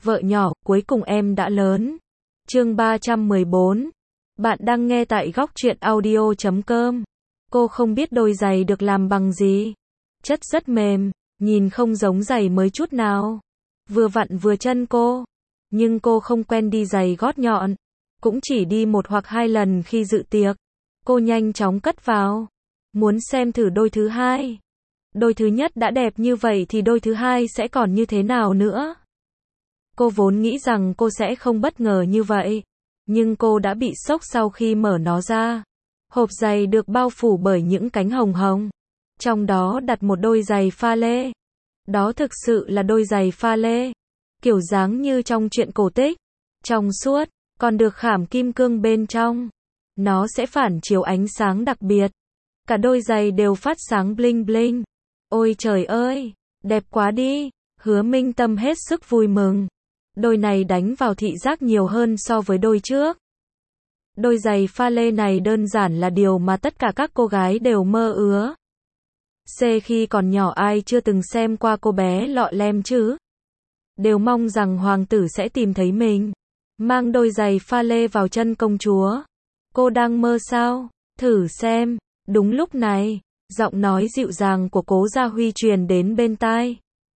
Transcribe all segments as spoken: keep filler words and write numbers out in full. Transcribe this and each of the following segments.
Vợ nhỏ, cuối cùng em đã lớn. Chương ba trăm mười bốn. Bạn đang nghe tại góc truyện audio chấm com. Cô không biết đôi giày được làm bằng gì. Chất rất mềm, nhìn không giống giày mới chút nào. Vừa vặn vừa chân cô. Nhưng cô không quen đi giày gót nhọn. Cũng chỉ đi một hoặc hai lần khi dự tiệc. Cô nhanh chóng cất vào. Muốn xem thử đôi thứ hai. Đôi thứ nhất đã đẹp như vậy thì đôi thứ hai sẽ còn như thế nào nữa? Cô vốn nghĩ rằng cô sẽ không bất ngờ như vậy. Nhưng cô đã bị sốc sau khi mở nó ra. Hộp giày được bao phủ bởi những cánh hồng hồng. Trong đó đặt một đôi giày pha lê. Đó thực sự là đôi giày pha lê. Kiểu dáng như trong truyện cổ tích. Trong suốt, còn được khảm kim cương bên trong. Nó sẽ phản chiếu ánh sáng đặc biệt. Cả đôi giày đều phát sáng bling bling. Ôi trời ơi, đẹp quá đi. Hứa Minh Tâm hết sức vui mừng. Đôi này đánh vào thị giác nhiều hơn so với đôi trước. Đôi giày pha lê này đơn giản là điều mà tất cả các cô gái đều mơ ước. C khi còn nhỏ ai chưa từng xem qua cô bé lọ lem chứ? Đều mong rằng hoàng tử sẽ tìm thấy mình. Mang đôi giày pha lê vào chân công chúa. Cô đang mơ sao? Thử xem. Đúng lúc này, giọng nói dịu dàng của Cố Gia Huy truyền đến bên tai.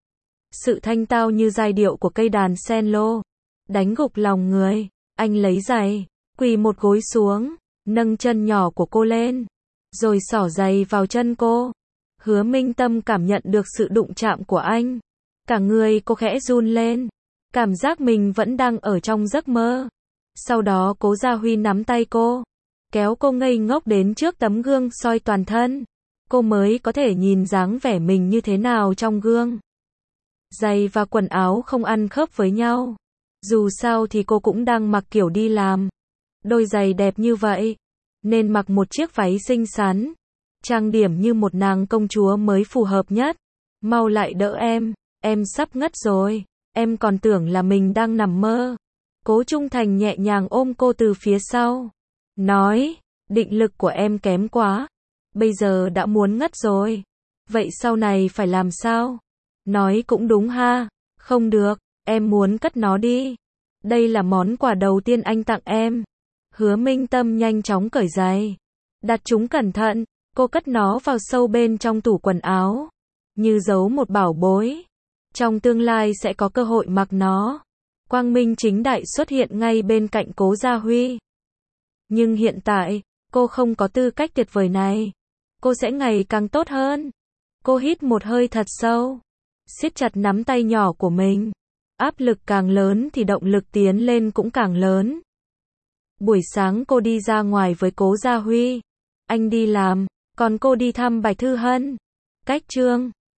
Sự thanh tao như giai điệu của cây đàn cello, đánh gục lòng người. Anh lấy giày, quỳ một gối xuống, nâng chân nhỏ của cô lên, rồi xỏ giày vào chân cô. Hứa Minh Tâm cảm nhận được sự đụng chạm của anh. Cả người cô khẽ run lên, cảm giác mình vẫn đang ở trong giấc mơ. Sau đó Cố Gia Huy nắm tay cô, kéo cô ngây ngốc đến trước tấm gương soi toàn thân. Cô mới có thể nhìn dáng vẻ mình như thế nào trong gương. Giày và quần áo không ăn khớp với nhau. Dù sao thì cô cũng đang mặc kiểu đi làm. Đôi giày đẹp như vậy, nên mặc một chiếc váy xinh xắn, trang điểm như một nàng công chúa mới phù hợp nhất. Mau lại đỡ em, em sắp ngất rồi, em còn tưởng là mình đang nằm mơ. Cố Trung Thành nhẹ nhàng ôm cô từ phía sau, nói, định lực của em kém quá, bây giờ đã muốn ngất rồi. Vậy sau này phải làm sao? Nói cũng đúng ha, không được, em muốn cất nó đi. Đây là món quà đầu tiên anh tặng em. Hứa Minh Tâm nhanh chóng cởi giày, đặt chúng cẩn thận, cô cất nó vào sâu bên trong tủ quần áo, như giấu một bảo bối. Trong tương lai sẽ có cơ hội mặc nó. Quang minh chính đại xuất hiện ngay bên cạnh Cố Gia Huy. Nhưng hiện tại, cô không có tư cách tuyệt vời này. Cô sẽ ngày càng tốt hơn. Cô hít một hơi thật sâu, siết chặt nắm tay nhỏ của mình. Áp lực càng lớn thì động lực tiến lên cũng càng lớn. Buổi sáng cô đi ra ngoài với Cố Gia Huy. Anh đi làm, còn cô đi thăm Bạch Thư Hân. Cách Trương